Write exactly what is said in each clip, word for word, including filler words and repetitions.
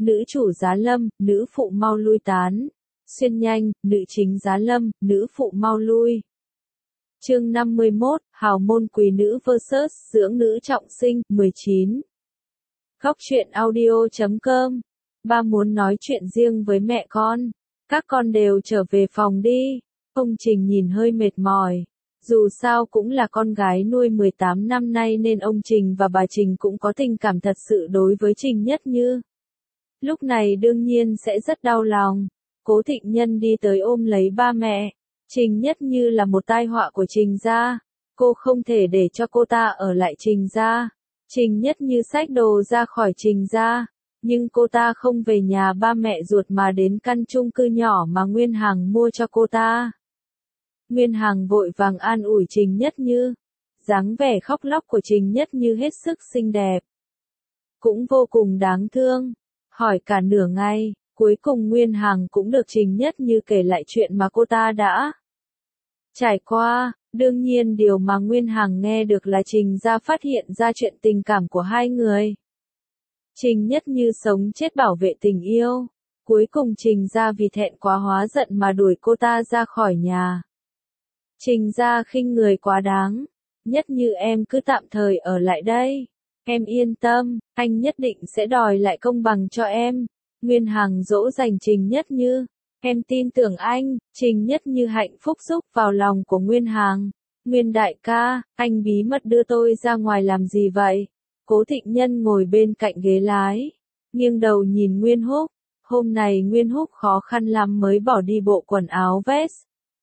nữ chủ giá lâm, nữ phụ mau lui tán. Xuyên nhanh, nữ chính giá lâm, nữ phụ mau lui. Chương năm mươi mốt, hào môn quý nữ versus dưỡng nữ trọng sinh, mười chín. Góc truyện audio chấm com. Ba muốn nói chuyện riêng với mẹ con. Các con đều trở về phòng đi. Ông Trình nhìn hơi mệt mỏi. Dù sao cũng là con gái nuôi mười tám năm nay nên ông Trình và bà Trình cũng có tình cảm thật sự đối với Trình Nhất Như. Lúc này đương nhiên sẽ rất đau lòng. Cố Thịnh Nhân đi tới ôm lấy ba mẹ. Trình Nhất Như là một tai họa của Trình gia. Cô không thể để cho cô ta ở lại Trình gia. Trình Nhất Như xách đồ ra khỏi Trình gia. Nhưng cô ta không về nhà ba mẹ ruột mà đến căn chung cư nhỏ mà Nguyên Hằng mua cho cô ta. Nguyên Hằng vội vàng an ủi Trình Nhất Như. Dáng vẻ khóc lóc của Trình Nhất Như hết sức xinh đẹp. Cũng vô cùng đáng thương. Hỏi cả nửa ngày, cuối cùng Nguyên Hằng cũng được Trình Nhất Như kể lại chuyện mà cô ta đã trải qua. Đương nhiên điều mà Nguyên Hằng nghe được là Trình gia phát hiện ra chuyện tình cảm của hai người. Trình Nhất Như sống chết bảo vệ tình yêu. Cuối cùng Trình gia vì thẹn quá hóa giận mà đuổi cô ta ra khỏi nhà. Trình gia khinh người quá đáng. Nhất Như em cứ tạm thời ở lại đây. Em yên tâm, anh nhất định sẽ đòi lại công bằng cho em. Nguyên Hằng dỗ dành Trình Nhất Như. Em tin tưởng anh. Trình Nhất Như hạnh phúc rúc vào lòng của Nguyên Hằng. Nguyên đại ca, anh bí mật đưa tôi ra ngoài làm gì vậy? Cố Thịnh Nhân ngồi bên cạnh ghế lái. Nghiêng đầu nhìn Nguyên Húc. Hôm này Nguyên Húc khó khăn lắm mới bỏ đi bộ quần áo vest.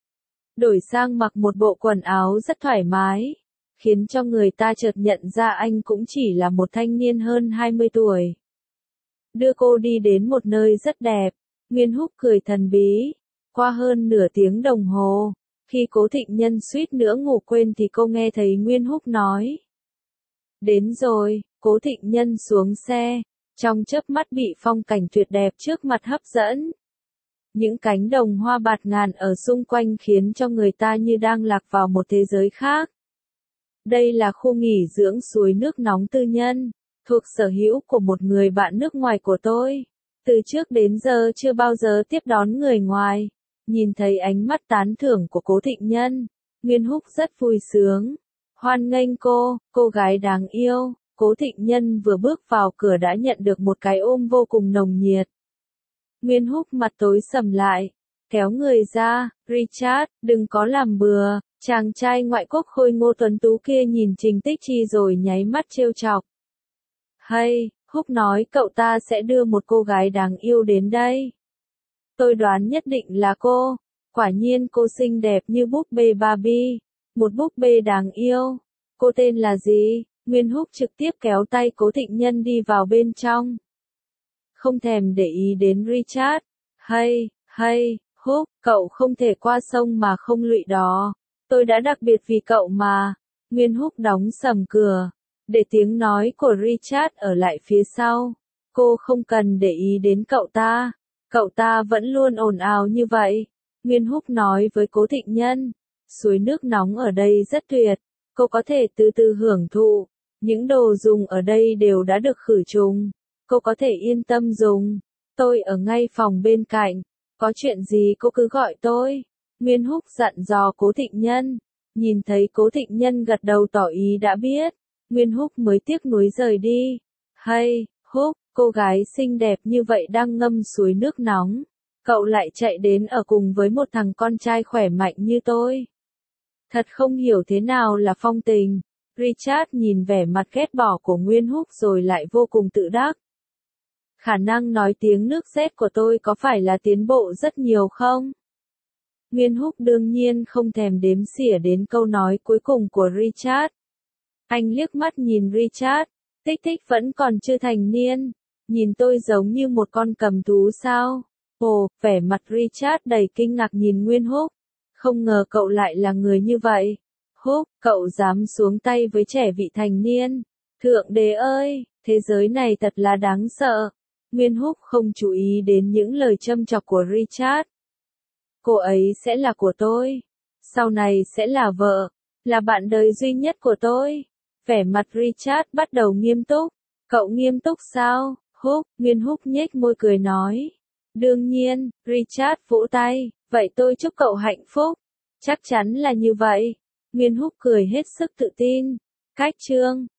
Đổi sang mặc một bộ quần áo rất thoải mái. Khiến cho người ta chợt nhận ra anh cũng chỉ là một thanh niên hơn hai mươi tuổi. Đưa cô đi đến một nơi rất đẹp. Nguyên Húc cười thần bí. Qua hơn nửa tiếng đồng hồ, khi Cố Thịnh Nhân suýt nữa ngủ quên thì cô nghe thấy Nguyên Húc nói. Đến rồi. Cố Thịnh Nhân xuống xe. Trong chớp mắt bị phong cảnh tuyệt đẹp trước mặt hấp dẫn. Những cánh đồng hoa bạt ngàn ở xung quanh khiến cho người ta như đang lạc vào một thế giới khác. Đây là khu nghỉ dưỡng suối nước nóng tư nhân, thuộc sở hữu của một người bạn nước ngoài của tôi. Từ trước đến giờ chưa bao giờ tiếp đón người ngoài. Nhìn thấy ánh mắt tán thưởng của Cố Thịnh Nhân, Nguyên Húc rất vui sướng. Hoan nghênh cô, cô gái đáng yêu. Cố Thịnh Nhân vừa bước vào cửa đã nhận được một cái ôm vô cùng nồng nhiệt. Nguyên Húc mặt tối sầm lại, kéo người ra. Richard, đừng có làm bừa. Chàng trai ngoại quốc khôi ngô tuấn tú kia nhìn Trình Tích Chi rồi nháy mắt trêu chọc. Hay, Húc nói cậu ta sẽ đưa một cô gái đáng yêu đến đây. Tôi đoán nhất định là cô. Quả nhiên cô xinh đẹp như búp bê Barbie. Một búp bê đáng yêu. Cô tên là gì? Nguyên Húc trực tiếp kéo tay Cố Thịnh Nhân đi vào bên trong. Không thèm để ý đến Richard. Hay, hay, Húc, cậu không thể qua sông mà không lụy đó. Tôi đã đặc biệt vì cậu mà. Nguyên Húc đóng sầm cửa. Để tiếng nói của Richard ở lại phía sau. Cô không cần để ý đến cậu ta. Cậu ta vẫn luôn ồn ào như vậy. Nguyên Húc nói với Cố Thịnh Nhân. Suối nước nóng ở đây rất tuyệt. Cô có thể từ từ hưởng thụ. Những đồ dùng ở đây đều đã được khử trùng. Cô có thể yên tâm dùng. Tôi ở ngay phòng bên cạnh. Có chuyện gì cô cứ gọi tôi. Nguyên Húc dặn dò Cố Thịnh Nhân. Nhìn thấy Cố Thịnh Nhân gật đầu tỏ ý đã biết. Nguyên Húc mới tiếc nuối rời đi. Hay, Húc, cô gái xinh đẹp như vậy đang ngâm suối nước nóng. Cậu lại chạy đến ở cùng với một thằng con trai khỏe mạnh như tôi. Thật không hiểu thế nào là phong tình. Richard nhìn vẻ mặt ghét bỏ của Nguyên Húc rồi lại vô cùng tự đắc. Khả năng nói tiếng nước Z của tôi có phải là tiến bộ rất nhiều không? Nguyên Húc đương nhiên không thèm đếm xỉa đến câu nói cuối cùng của Richard. Anh liếc mắt nhìn Richard. Tích Tích vẫn còn chưa thành niên. Nhìn tôi giống như một con cầm thú sao? Ồ, vẻ mặt Richard đầy kinh ngạc nhìn Nguyên Húc. Không ngờ cậu lại là người như vậy. Húc, cậu dám xuống tay với trẻ vị thành niên. Thượng đế ơi, thế giới này thật là đáng sợ. Nguyên Húc không chú ý đến những lời châm chọc của Richard. Cô ấy sẽ là của tôi. Sau này sẽ là vợ. Là bạn đời duy nhất của tôi. Vẻ mặt Richard bắt đầu nghiêm túc. Cậu nghiêm túc sao? Húc, Nguyên Húc nhếch môi cười nói. Đương nhiên, Richard vỗ tay, vậy tôi chúc cậu hạnh phúc. Chắc chắn là như vậy. Nguyên Húc cười hết sức tự tin. Cách chương